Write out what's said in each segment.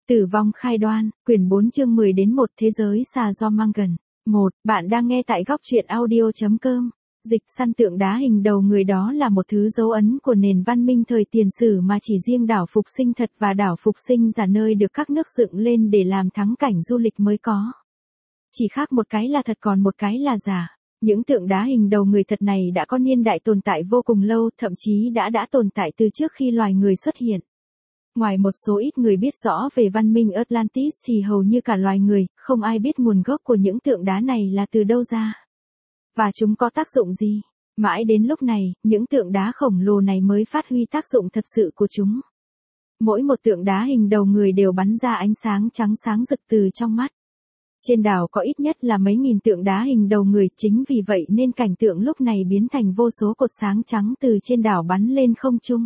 Tử vong khai đoan, quyển 4 chương 10 đến 1 thế giới xà do mang gần. 1. Bạn đang nghe tại góc truyện audio.com. Dịch săn tượng đá hình đầu người đó là một thứ dấu ấn của nền văn minh thời tiền sử mà chỉ riêng đảo Phục Sinh thật và đảo Phục Sinh giả nơi được các nước dựng lên để làm thắng cảnh du lịch mới có. Chỉ khác một cái là thật còn một cái là giả. Những tượng đá hình đầu người thật này đã có niên đại tồn tại vô cùng lâu, thậm chí đã tồn tại từ trước khi loài người xuất hiện. Ngoài một số ít người biết rõ về văn minh Atlantis thì hầu như cả loài người, không ai biết nguồn gốc của những tượng đá này là từ đâu ra. Và chúng có tác dụng gì? Mãi đến lúc này, những tượng đá khổng lồ này mới phát huy tác dụng thật sự của chúng. Mỗi một tượng đá hình đầu người đều bắn ra ánh sáng trắng sáng rực từ trong mắt. Trên đảo có ít nhất là mấy nghìn tượng đá hình đầu người, chính vì vậy nên cảnh tượng lúc này biến thành vô số cột sáng trắng từ trên đảo bắn lên không trung.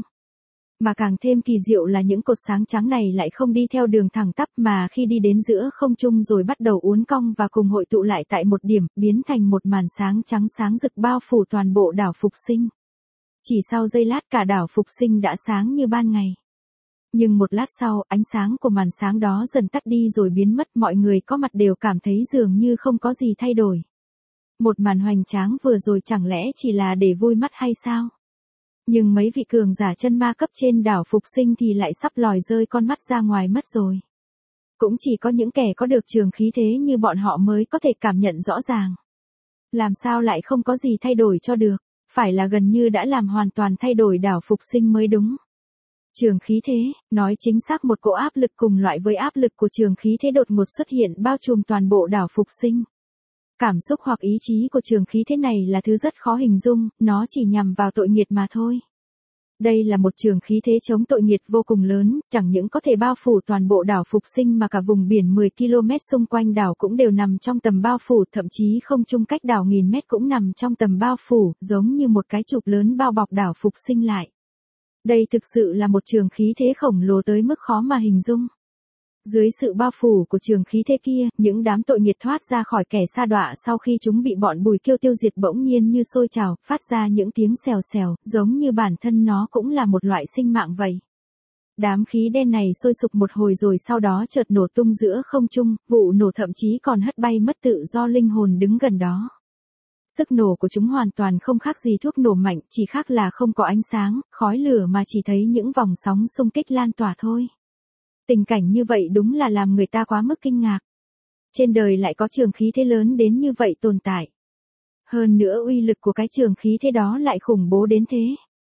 Mà càng thêm kỳ diệu là những cột sáng trắng này lại không đi theo đường thẳng tắp mà khi đi đến giữa không trung rồi bắt đầu uốn cong và cùng hội tụ lại tại một điểm, biến thành một màn sáng trắng sáng rực bao phủ toàn bộ đảo Phục Sinh. Chỉ sau giây lát cả đảo Phục Sinh đã sáng như ban ngày. Nhưng một lát sau, ánh sáng của màn sáng đó dần tắt đi rồi biến mất, mọi người có mặt đều cảm thấy dường như không có gì thay đổi. Một màn hoành tráng vừa rồi chẳng lẽ chỉ là để vui mắt hay sao? Nhưng mấy vị cường giả chân ma cấp trên đảo Phục Sinh thì lại sắp lòi rơi con mắt ra ngoài mất rồi. Cũng chỉ có những kẻ có được trường khí thế như bọn họ mới có thể cảm nhận rõ ràng. Làm sao lại không có gì thay đổi cho được, phải là gần như đã làm hoàn toàn thay đổi đảo Phục Sinh mới đúng. Trường khí thế, nói chính xác một cỗ áp lực cùng loại với áp lực của trường khí thế đột ngột xuất hiện bao trùm toàn bộ đảo Phục Sinh. Cảm xúc hoặc ý chí của trường khí thế này là thứ rất khó hình dung, nó chỉ nhằm vào tội nghiệt mà thôi. Đây là một trường khí thế chống tội nghiệt vô cùng lớn, chẳng những có thể bao phủ toàn bộ đảo Phục Sinh mà cả vùng biển 10 km xung quanh đảo cũng đều nằm trong tầm bao phủ, thậm chí không trung cách đảo nghìn mét cũng nằm trong tầm bao phủ, giống như một cái chụp lớn bao bọc đảo Phục Sinh lại. Đây thực sự là một trường khí thế khổng lồ tới mức khó mà hình dung. Dưới sự bao phủ của trường khí thế kia, những đám tội nghiệt thoát ra khỏi kẻ sa đọa sau khi chúng bị bọn bùi kiêu tiêu diệt bỗng nhiên như sôi trào, phát ra những tiếng xèo xèo, giống như bản thân nó cũng là một loại sinh mạng vậy. Đám khí đen này sôi sục một hồi rồi sau đó chợt nổ tung giữa không trung, vụ nổ thậm chí còn hất bay mất tự do linh hồn đứng gần đó. Sức nổ của chúng hoàn toàn không khác gì thuốc nổ mạnh, chỉ khác là không có ánh sáng, khói lửa mà chỉ thấy những vòng sóng xung kích lan tỏa thôi. Tình cảnh như vậy đúng là làm người ta quá mức kinh ngạc. Trên đời lại có trường khí thế lớn đến như vậy tồn tại. Hơn nữa uy lực của cái trường khí thế đó lại khủng bố đến thế.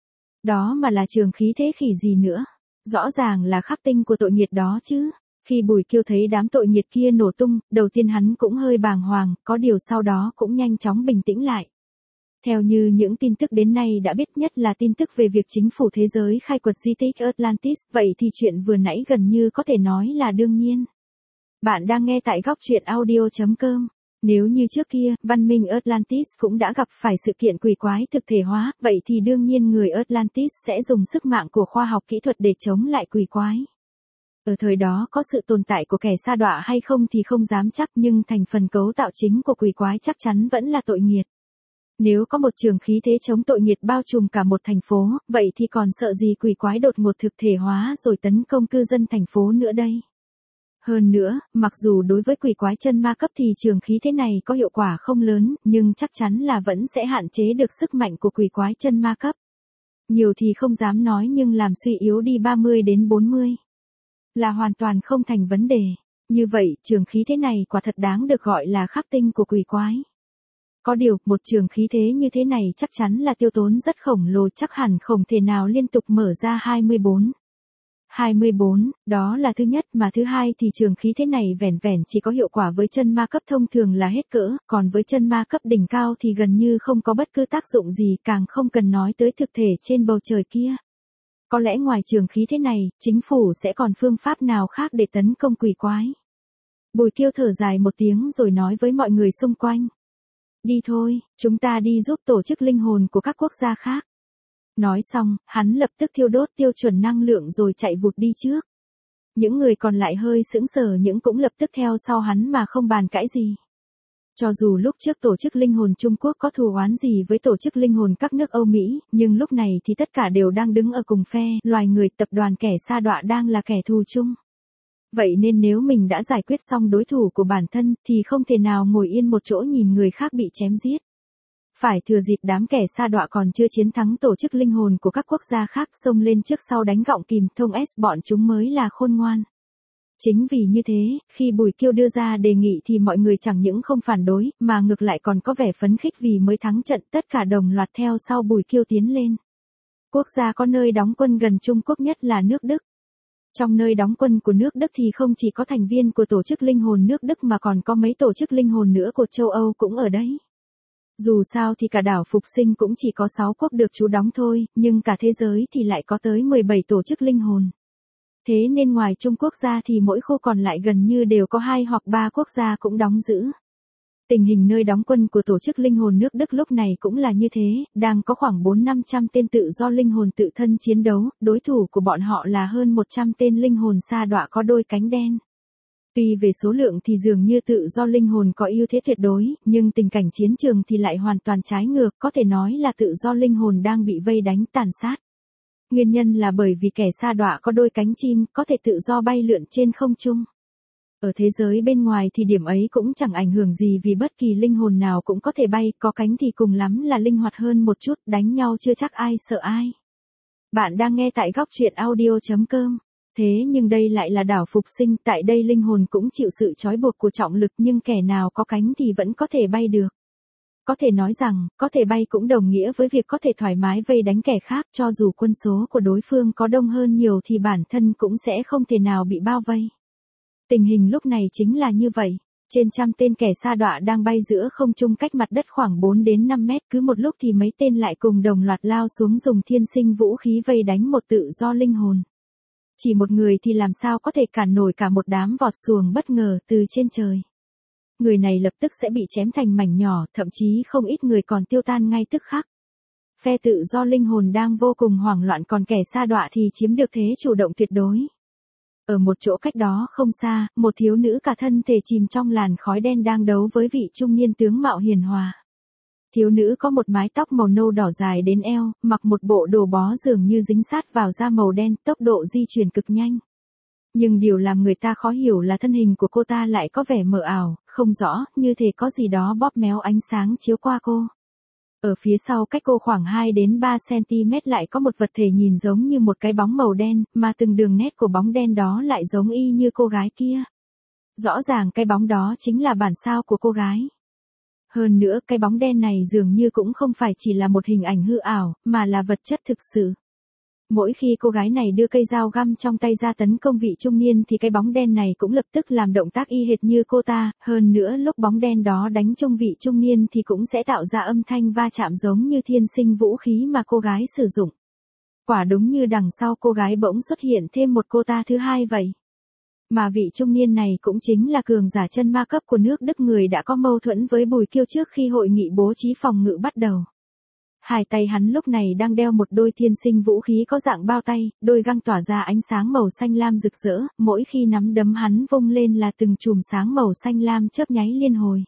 Đó mà là trường khí thế khỉ gì nữa. Rõ ràng là khắc tinh của tội nghiệt đó chứ. Khi Bùi Kiêu thấy đám tội nghiệt kia nổ tung, đầu tiên hắn cũng hơi bàng hoàng, có điều sau đó cũng nhanh chóng bình tĩnh lại. Theo như những tin tức đến nay đã biết, nhất là tin tức về việc chính phủ thế giới khai quật di tích Atlantis, vậy thì chuyện vừa nãy gần như có thể nói là đương nhiên. Bạn đang nghe tại góc truyện audio.com. Nếu như trước kia, văn minh Atlantis cũng đã gặp phải sự kiện quỷ quái thực thể hóa, vậy thì đương nhiên người Atlantis sẽ dùng sức mạnh của khoa học kỹ thuật để chống lại quỷ quái. Ở thời đó có sự tồn tại của kẻ sa đọa hay không thì không dám chắc, nhưng thành phần cấu tạo chính của quỷ quái chắc chắn vẫn là tội nghiệt. Nếu có một trường khí thế chống tội nghiệt bao trùm cả một thành phố, vậy thì còn sợ gì quỷ quái đột ngột thực thể hóa rồi tấn công cư dân thành phố nữa đây. Hơn nữa, mặc dù đối với quỷ quái chân ma cấp thì trường khí thế này có hiệu quả không lớn, nhưng chắc chắn là vẫn sẽ hạn chế được sức mạnh của quỷ quái chân ma cấp. Nhiều thì không dám nói nhưng làm suy yếu đi 30 đến 40. Là hoàn toàn không thành vấn đề. Như vậy, trường khí thế này quả thật đáng được gọi là khắc tinh của quỷ quái. Có điều, một trường khí thế như thế này chắc chắn là tiêu tốn rất khổng lồ, chắc hẳn không thể nào liên tục mở ra 24. 24, đó là thứ nhất, mà thứ hai thì trường khí thế này vẻn vẻn chỉ có hiệu quả với chân ma cấp thông thường là hết cỡ, còn với chân ma cấp đỉnh cao thì gần như không có bất cứ tác dụng gì, càng không cần nói tới thực thể trên bầu trời kia. Có lẽ ngoài trường khí thế này, chính phủ sẽ còn phương pháp nào khác để tấn công quỷ quái. Bùi Kiêu thở dài một tiếng rồi nói với mọi người xung quanh. Đi thôi, chúng ta đi giúp tổ chức linh hồn của các quốc gia khác. Nói xong, hắn lập tức thiêu đốt tiêu chuẩn năng lượng rồi chạy vụt đi trước. Những người còn lại hơi sững sờ nhưng cũng lập tức theo sau hắn mà không bàn cãi gì. Cho dù lúc trước tổ chức linh hồn Trung Quốc có thù oán gì với tổ chức linh hồn các nước Âu Mỹ, nhưng lúc này thì tất cả đều đang đứng ở cùng phe, loài người, tập đoàn kẻ sa đọa đang là kẻ thù chung. Vậy nên nếu mình đã giải quyết xong đối thủ của bản thân thì không thể nào ngồi yên một chỗ nhìn người khác bị chém giết. Phải thừa dịp đám kẻ sa đọa còn chưa chiến thắng tổ chức linh hồn của các quốc gia khác xông lên trước sau đánh gọng kìm thông S bọn chúng mới là khôn ngoan. Chính vì như thế, khi Bùi Kiêu đưa ra đề nghị thì mọi người chẳng những không phản đối, mà ngược lại còn có vẻ phấn khích vì mới thắng trận, tất cả đồng loạt theo sau Bùi Kiêu tiến lên. Quốc gia có nơi đóng quân gần Trung Quốc nhất là nước Đức. Trong nơi đóng quân của nước Đức thì không chỉ có thành viên của tổ chức linh hồn nước Đức mà còn có mấy tổ chức linh hồn nữa của châu Âu cũng ở đấy. Dù sao thì cả đảo Phục Sinh cũng chỉ có 6 quốc được trú đóng thôi, nhưng cả thế giới thì lại có tới 17 tổ chức linh hồn. Thế nên ngoài Trung Quốc ra thì mỗi khu còn lại gần như đều có 2 hoặc 3 quốc gia cũng đóng giữ. Tình hình nơi đóng quân của tổ chức linh hồn nước Đức lúc này cũng là như thế, đang có khoảng 400-500 tên tự do linh hồn tự thân chiến đấu, đối thủ của bọn họ là hơn 100 tên linh hồn sa đọa có đôi cánh đen. Tuy về số lượng thì dường như tự do linh hồn có ưu thế tuyệt đối, nhưng tình cảnh chiến trường thì lại hoàn toàn trái ngược, có thể nói là tự do linh hồn đang bị vây đánh tàn sát. Nguyên nhân là bởi vì kẻ sa đọa có đôi cánh chim, có thể tự do bay lượn trên không trung. Ở thế giới bên ngoài thì điểm ấy cũng chẳng ảnh hưởng gì vì bất kỳ linh hồn nào cũng có thể bay, có cánh thì cùng lắm là linh hoạt hơn một chút, đánh nhau chưa chắc ai sợ ai. Bạn đang nghe tại góc truyện audio.com. Thế nhưng đây lại là đảo Phục Sinh, tại đây linh hồn cũng chịu sự trói buộc của trọng lực nhưng kẻ nào có cánh thì vẫn có thể bay được. Có thể nói rằng, có thể bay cũng đồng nghĩa với việc có thể thoải mái vây đánh kẻ khác, cho dù quân số của đối phương có đông hơn nhiều thì bản thân cũng sẽ không thể nào bị bao vây. Tình hình lúc này chính là như vậy. Trên trăm tên kẻ sa đọa đang bay giữa không trung cách mặt đất khoảng 4 đến 5 mét, cứ một lúc thì mấy tên lại cùng đồng loạt lao xuống dùng thiên sinh vũ khí vây đánh một tự do linh hồn. Chỉ một người thì làm sao có thể cản nổi cả một đám vọt xuồng bất ngờ từ trên trời. Người này lập tức sẽ bị chém thành mảnh nhỏ, thậm chí không ít người còn tiêu tan ngay tức khắc. Phe tự do linh hồn đang vô cùng hoảng loạn, còn kẻ sa đọa thì chiếm được thế chủ động tuyệt đối. Ở một chỗ cách đó không xa, một thiếu nữ cả thân thể chìm trong làn khói đen đang đấu với vị trung niên tướng mạo hiền hòa. Thiếu nữ có một mái tóc màu nâu đỏ dài đến eo, mặc một bộ đồ bó dường như dính sát vào da màu đen, tốc độ di chuyển cực nhanh. Nhưng điều làm người ta khó hiểu là thân hình của cô ta lại có vẻ mờ ảo, không rõ, như thể có gì đó bóp méo ánh sáng chiếu qua cô. Ở phía sau cách cô khoảng 2 đến 3 cm lại có một vật thể nhìn giống như một cái bóng màu đen, mà từng đường nét của bóng đen đó lại giống y như cô gái kia. Rõ ràng cái bóng đó chính là bản sao của cô gái. Hơn nữa cái bóng đen này dường như cũng không phải chỉ là một hình ảnh hư ảo, mà là vật chất thực sự. Mỗi khi cô gái này đưa cây dao găm trong tay ra tấn công vị trung niên thì cái bóng đen này cũng lập tức làm động tác y hệt như cô ta, hơn nữa lúc bóng đen đó đánh trúng vị trung niên thì cũng sẽ tạo ra âm thanh va chạm giống như thiên sinh vũ khí mà cô gái sử dụng. Quả đúng như đằng sau cô gái bỗng xuất hiện thêm một cô ta thứ hai vậy. Mà vị trung niên này cũng chính là cường giả chân ma cấp của nước Đức, người đã có mâu thuẫn với Bùi Kiêu trước khi hội nghị bố trí phòng ngự bắt đầu. Hai tay hắn lúc này đang đeo một đôi thiên sinh vũ khí có dạng bao tay, đôi găng tỏa ra ánh sáng màu xanh lam rực rỡ, mỗi khi nắm đấm hắn vung lên là từng chùm sáng màu xanh lam chớp nháy liên hồi.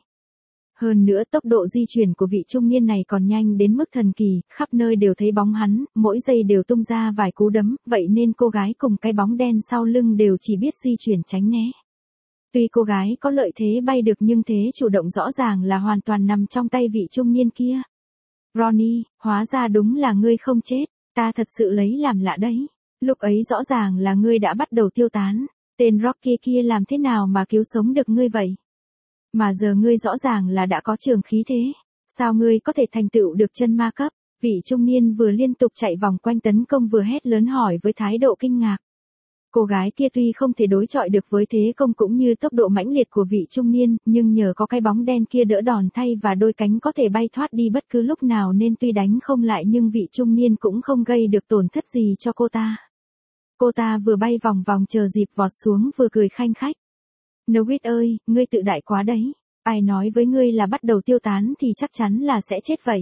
Hơn nữa tốc độ di chuyển của vị trung niên này còn nhanh đến mức thần kỳ, khắp nơi đều thấy bóng hắn, mỗi giây đều tung ra vài cú đấm, vậy nên cô gái cùng cái bóng đen sau lưng đều chỉ biết di chuyển tránh né. Tuy cô gái có lợi thế bay được nhưng thế chủ động rõ ràng là hoàn toàn nằm trong tay vị trung niên kia. Ronnie, hóa ra đúng là ngươi không chết, ta thật sự lấy làm lạ đấy. Lúc ấy rõ ràng là ngươi đã bắt đầu tiêu tán, tên Rocky kia làm thế nào mà cứu sống được ngươi vậy? Mà giờ ngươi rõ ràng là đã có trường khí thế, sao ngươi có thể thành tựu được chân ma cấp? Vị trung niên vừa liên tục chạy vòng quanh tấn công vừa hét lớn hỏi với thái độ kinh ngạc. Cô gái kia tuy không thể đối chọi được với thế công cũng như tốc độ mãnh liệt của vị trung niên, nhưng nhờ có cái bóng đen kia đỡ đòn thay và đôi cánh có thể bay thoát đi bất cứ lúc nào nên tuy đánh không lại nhưng vị trung niên cũng không gây được tổn thất gì cho cô ta. Cô ta vừa bay vòng vòng chờ dịp vọt xuống vừa cười khanh khách. Nowit ơi, ngươi tự đại quá đấy. Ai nói với ngươi là bắt đầu tiêu tán thì chắc chắn là sẽ chết vậy.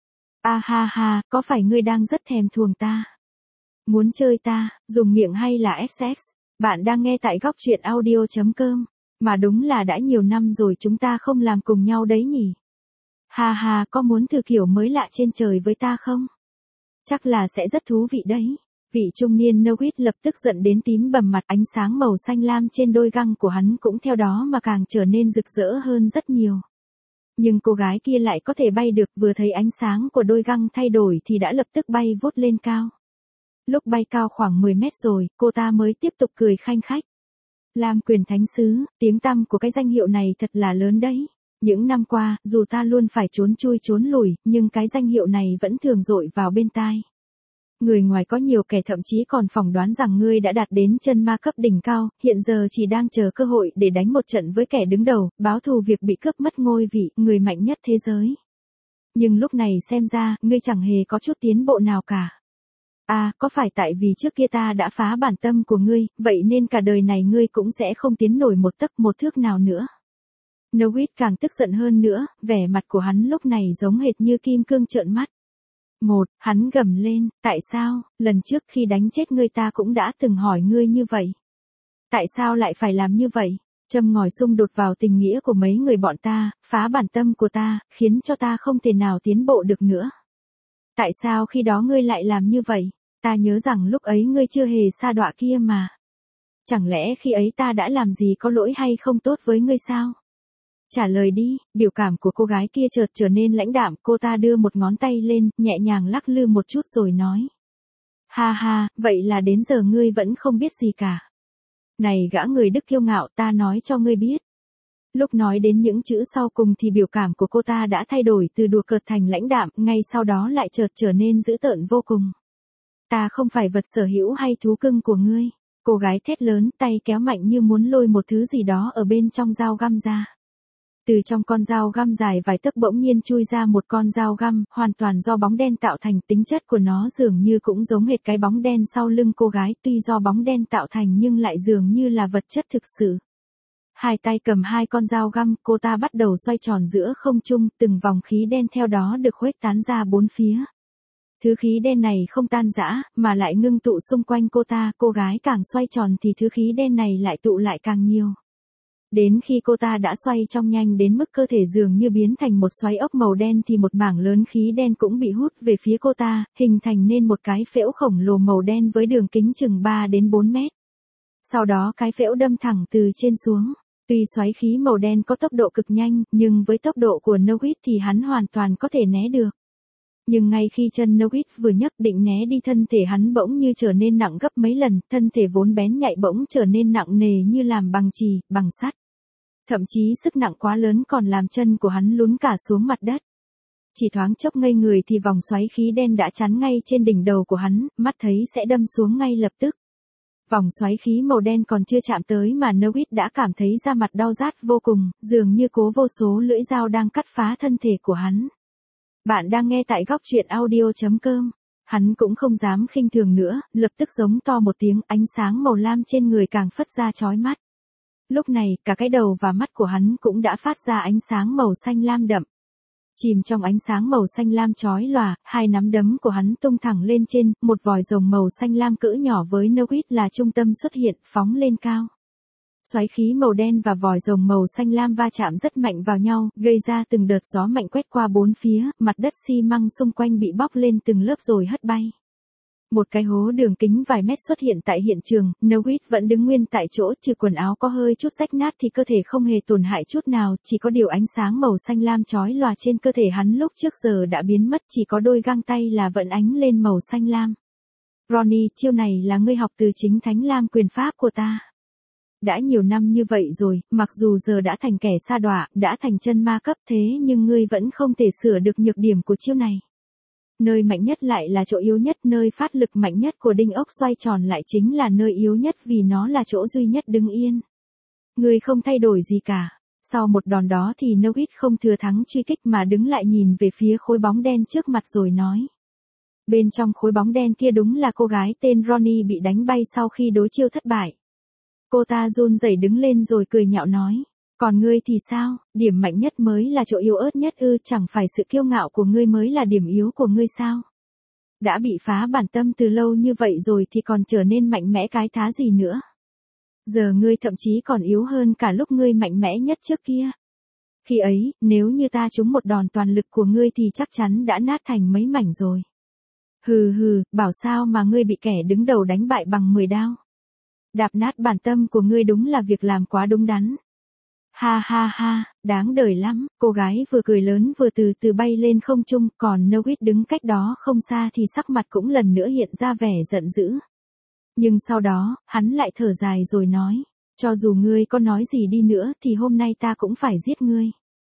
À ha ha, có phải ngươi đang rất thèm thuồng ta? Muốn chơi ta, dùng miệng hay là XX? Bạn đang nghe tại góc truyện audio.com. Mà đúng là đã nhiều năm rồi chúng ta không làm cùng nhau đấy nhỉ? Ha ha, có muốn thử kiểu mới lạ trên trời với ta không? Chắc là sẽ rất thú vị đấy. Vị trung niên Nowit lập tức giận đến tím bầm mặt, ánh sáng màu xanh lam trên đôi găng của hắn cũng theo đó mà càng trở nên rực rỡ hơn rất nhiều. Nhưng cô gái kia lại có thể bay được, vừa thấy ánh sáng của đôi găng thay đổi thì đã lập tức bay vút lên cao. Lúc bay cao khoảng 10 mét rồi, cô ta mới tiếp tục cười khanh khách. Lam Quyền Thánh Sứ, tiếng tăm của cái danh hiệu này thật là lớn đấy. Những năm qua, dù ta luôn phải trốn chui trốn lùi, nhưng cái danh hiệu này vẫn thường dội vào bên tai. Người ngoài có nhiều kẻ thậm chí còn phỏng đoán rằng ngươi đã đạt đến chân ma cấp đỉnh cao, hiện giờ chỉ đang chờ cơ hội để đánh một trận với kẻ đứng đầu, báo thù việc bị cướp mất ngôi vị, người mạnh nhất thế giới. Nhưng lúc này xem ra, ngươi chẳng hề có chút tiến bộ nào cả. Có phải tại vì trước kia ta đã phá bản tâm của ngươi, vậy nên cả đời này ngươi cũng sẽ không tiến nổi một tấc một thước nào nữa. Nowit càng tức giận hơn nữa, vẻ mặt của hắn lúc này giống hệt như kim cương trợn mắt. Hắn gầm lên, tại sao, lần trước khi đánh chết ngươi ta cũng đã từng hỏi ngươi như vậy. Tại sao lại phải làm như vậy? Châm ngòi xung đột vào tình nghĩa của mấy người bọn ta, phá bản tâm của ta, khiến cho ta không thể nào tiến bộ được nữa. Tại sao khi đó ngươi lại làm như vậy? Ta nhớ rằng lúc ấy ngươi chưa hề sa đọa kia mà. Chẳng lẽ khi ấy ta đã làm gì có lỗi hay không tốt với ngươi sao? Trả lời đi. Biểu cảm của cô gái kia chợt trở nên lãnh đạm, cô ta đưa một ngón tay lên, nhẹ nhàng lắc lư một chút rồi nói. Ha ha, vậy là đến giờ ngươi vẫn không biết gì cả. Này gã người Đức kiêu ngạo, ta nói cho ngươi biết. Lúc nói đến những chữ sau cùng thì biểu cảm của cô ta đã thay đổi từ đùa cợt thành lãnh đạm, ngay sau đó lại chợt trở nên dữ tợn vô cùng. Ta không phải vật sở hữu hay thú cưng của ngươi. Cô gái thét lớn, tay kéo mạnh như muốn lôi một thứ gì đó ở bên trong dao găm ra. Từ trong con dao găm dài vài tấc bỗng nhiên chui ra một con dao găm, hoàn toàn do bóng đen tạo thành, tính chất của nó dường như cũng giống hệt cái bóng đen sau lưng cô gái, tuy do bóng đen tạo thành nhưng lại dường như là vật chất thực sự. Hai tay cầm hai con dao găm, cô ta bắt đầu xoay tròn giữa không trung, từng vòng khí đen theo đó được khuếch tán ra bốn phía. Thứ khí đen này không tan rã, mà lại ngưng tụ xung quanh cô ta, cô gái càng xoay tròn thì thứ khí đen này lại tụ lại càng nhiều. Đến khi cô ta đã xoay trong nhanh đến mức cơ thể dường như biến thành một xoáy ốc màu đen thì một mảng lớn khí đen cũng bị hút về phía cô ta, hình thành nên một cái phễu khổng lồ màu đen với đường kính chừng 3 đến 4 mét. Sau đó cái phễu đâm thẳng từ trên xuống. Tuy xoáy khí màu đen có tốc độ cực nhanh, nhưng với tốc độ của Nowit thì hắn hoàn toàn có thể né được. Nhưng ngay khi chân Nowit vừa nhấc định né đi, thân thể hắn bỗng như trở nên nặng gấp mấy lần, thân thể vốn bén nhạy bỗng trở nên nặng nề như làm bằng chì, bằng sắt. Thậm chí sức nặng quá lớn còn làm chân của hắn lún cả xuống mặt đất. Chỉ thoáng chốc ngây người thì vòng xoáy khí đen đã chắn ngay trên đỉnh đầu của hắn, mắt thấy sẽ đâm xuống ngay lập tức. Vòng xoáy khí màu đen còn chưa chạm tới mà Nowit đã cảm thấy da mặt đau rát vô cùng, dường như cố vô số lưỡi dao đang cắt phá thân thể của hắn. Bạn đang nghe tại góc truyện audio.com. Hắn cũng không dám khinh thường nữa, lập tức giống to một tiếng, ánh sáng màu lam trên người càng phất ra chói mắt. Lúc này, cả cái đầu và mắt của hắn cũng đã phát ra ánh sáng màu xanh lam đậm. Chìm trong ánh sáng màu xanh lam chói lòa, hai nắm đấm của hắn tung thẳng lên trên, một vòi rồng màu xanh lam cỡ nhỏ với Nowit là trung tâm xuất hiện, phóng lên cao. Xoáy khí màu đen và vòi rồng màu xanh lam va chạm rất mạnh vào nhau, gây ra từng đợt gió mạnh quét qua bốn phía, mặt đất xi măng xung quanh bị bóc lên từng lớp rồi hất bay. Một cái hố đường kính vài mét xuất hiện tại hiện trường, Nowit vẫn đứng nguyên tại chỗ, trừ quần áo có hơi chút rách nát thì cơ thể không hề tổn hại chút nào, chỉ có điều ánh sáng màu xanh lam chói lòa trên cơ thể hắn lúc trước giờ đã biến mất, chỉ có đôi găng tay là vẫn ánh lên màu xanh lam. Ronnie, chiêu này là ngươi học từ chính Thánh Lam quyền pháp của ta. Đã nhiều năm như vậy rồi, mặc dù giờ đã thành kẻ sa đọa, đã thành chân ma cấp thế nhưng ngươi vẫn không thể sửa được nhược điểm của chiêu này. Nơi mạnh nhất lại là chỗ yếu nhất, nơi phát lực mạnh nhất của đinh ốc xoay tròn lại chính là nơi yếu nhất vì nó là chỗ duy nhất đứng yên. Ngươi không thay đổi gì cả. Sau một đòn đó thì Nowit không thừa thắng truy kích mà đứng lại nhìn về phía khối bóng đen trước mặt rồi nói. Bên trong khối bóng đen kia đúng là cô gái tên Ronnie bị đánh bay sau khi đối chiêu thất bại. Cô ta run rẩy đứng lên rồi cười nhạo nói. Còn ngươi thì sao, điểm mạnh nhất mới là chỗ yếu ớt nhất ư, chẳng phải sự kiêu ngạo của ngươi mới là điểm yếu của ngươi sao? Đã bị phá bản tâm từ lâu như vậy rồi thì còn trở nên mạnh mẽ cái thá gì nữa? Giờ ngươi thậm chí còn yếu hơn cả lúc ngươi mạnh mẽ nhất trước kia. Khi ấy, nếu như ta trúng một đòn toàn lực của ngươi thì chắc chắn đã nát thành mấy mảnh rồi. Hừ hừ, bảo sao mà ngươi bị kẻ đứng đầu đánh bại bằng 10 đao. Đạp nát bản tâm của ngươi đúng là việc làm quá đúng đắn. Ha ha ha, đáng đời lắm, cô gái vừa cười lớn vừa từ từ bay lên không trung, còn Noit đứng cách đó không xa thì sắc mặt cũng lần nữa hiện ra vẻ giận dữ. Nhưng sau đó, hắn lại thở dài rồi nói, cho dù ngươi có nói gì đi nữa thì hôm nay ta cũng phải giết ngươi.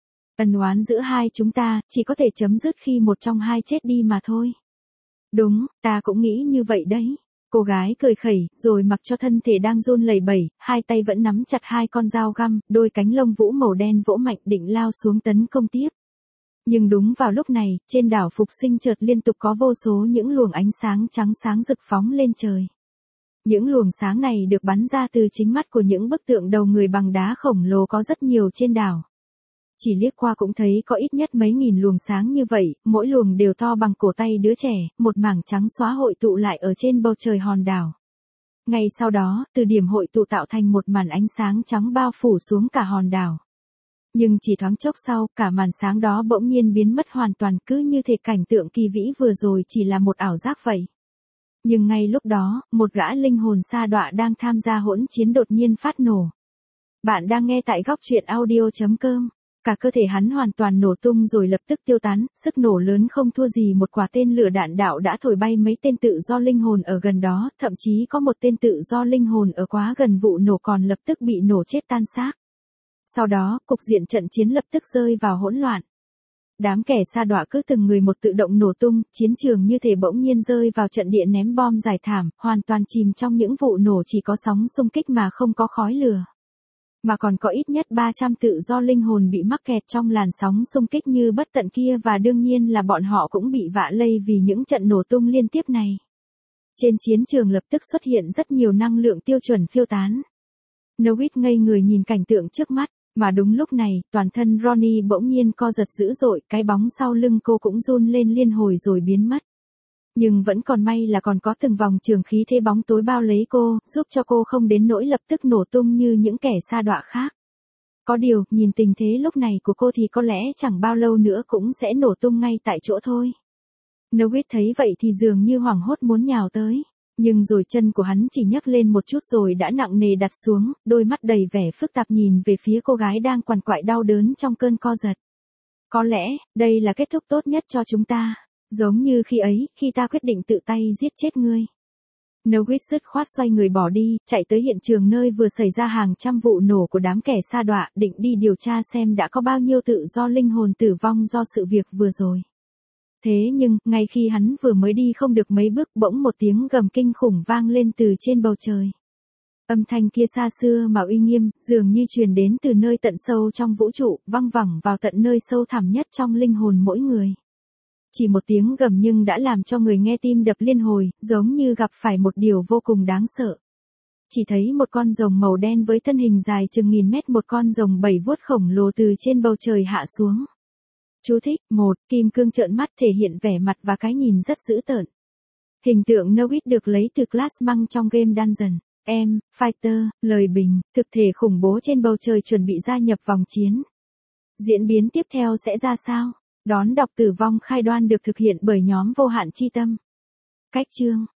Ân oán giữa hai chúng ta chỉ có thể chấm dứt khi một trong hai chết đi mà thôi. Đúng, ta cũng nghĩ như vậy đấy. Cô gái cười khẩy, rồi mặc cho thân thể đang run lẩy bẩy, hai tay vẫn nắm chặt hai con dao găm, đôi cánh lông vũ màu đen vỗ mạnh định lao xuống tấn công tiếp. Nhưng đúng vào lúc này, trên đảo Phục Sinh chợt liên tục có vô số những luồng ánh sáng trắng sáng rực phóng lên trời. Những luồng sáng này được bắn ra từ chính mắt của những bức tượng đầu người bằng đá khổng lồ có rất nhiều trên đảo. Chỉ liếc qua cũng thấy có ít nhất mấy nghìn luồng sáng như vậy, mỗi luồng đều to bằng cổ tay đứa trẻ, một mảng trắng xóa hội tụ lại ở trên bầu trời hòn đảo. Ngay sau đó, từ điểm hội tụ tạo thành một màn ánh sáng trắng bao phủ xuống cả hòn đảo. Nhưng chỉ thoáng chốc sau, cả màn sáng đó bỗng nhiên biến mất hoàn toàn, cứ như thể cảnh tượng kỳ vĩ vừa rồi chỉ là một ảo giác vậy. Nhưng ngay lúc đó, một gã linh hồn sa đọa đang tham gia hỗn chiến đột nhiên phát nổ. Bạn đang nghe tại góc truyện audio.com. Cả cơ thể hắn hoàn toàn nổ tung rồi lập tức tiêu tán, sức nổ lớn không thua gì một quả tên lửa đạn đạo đã thổi bay mấy tên tự do linh hồn ở gần đó, thậm chí có một tên tự do linh hồn ở quá gần vụ nổ còn lập tức bị nổ chết tan xác. Sau đó, cục diện trận chiến lập tức rơi vào hỗn loạn. Đám kẻ sa đọa cứ từng người một tự động nổ tung, chiến trường như thể bỗng nhiên rơi vào trận địa ném bom giải thảm, hoàn toàn chìm trong những vụ nổ chỉ có sóng xung kích mà không có khói lửa. Mà còn có ít nhất 300 tự do linh hồn bị mắc kẹt trong làn sóng xung kích như bất tận kia và đương nhiên là bọn họ cũng bị vạ lây vì những trận nổ tung liên tiếp này. Trên chiến trường lập tức xuất hiện rất nhiều năng lượng tiêu chuẩn phiêu tán. Noit ngây người nhìn cảnh tượng trước mắt, mà đúng lúc này, toàn thân Ronnie bỗng nhiên co giật dữ dội, cái bóng sau lưng cô cũng run lên liên hồi rồi biến mất. Nhưng vẫn còn may là còn có từng vòng trường khí thế bóng tối bao lấy cô, giúp cho cô không đến nỗi lập tức nổ tung như những kẻ sa đọa khác. Có điều, nhìn tình thế lúc này của cô thì có lẽ chẳng bao lâu nữa cũng sẽ nổ tung ngay tại chỗ thôi. Noit thấy vậy thì dường như hoảng hốt muốn nhào tới. Nhưng rồi chân của hắn chỉ nhấc lên một chút rồi đã nặng nề đặt xuống, đôi mắt đầy vẻ phức tạp nhìn về phía cô gái đang quằn quại đau đớn trong cơn co giật. Có lẽ, đây là kết thúc tốt nhất cho chúng ta. Giống như khi ấy, khi ta quyết định tự tay giết chết ngươi. Noit dứt khoát xoay người bỏ đi, chạy tới hiện trường nơi vừa xảy ra hàng trăm vụ nổ của đám kẻ sa đọa, định đi điều tra xem đã có bao nhiêu tự do linh hồn tử vong do sự việc vừa rồi. Thế nhưng, ngay khi hắn vừa mới đi không được mấy bước bỗng một tiếng gầm kinh khủng vang lên từ trên bầu trời. Âm thanh kia xa xưa mà uy nghiêm, dường như truyền đến từ nơi tận sâu trong vũ trụ, văng vẳng vào tận nơi sâu thẳm nhất trong linh hồn mỗi người. Chỉ một tiếng gầm nhưng đã làm cho người nghe tim đập liên hồi, giống như gặp phải một điều vô cùng đáng sợ. Chỉ thấy một con rồng màu đen với thân hình dài chừng 1000 mét, một con rồng 7 vuốt khổng lồ từ trên bầu trời hạ xuống. Chú thích, 1, kim cương trợn mắt thể hiện vẻ mặt và cái nhìn rất dữ tợn. Hình tượng Noit được lấy từ Class Monk trong game Dungeon M Fighter, lời bình, thực thể khủng bố trên bầu trời chuẩn bị gia nhập vòng chiến. Diễn biến tiếp theo sẽ ra sao? Đón đọc Tử vong khai đoan được thực hiện bởi nhóm Vô Hạn Chi Tâm. Cách chương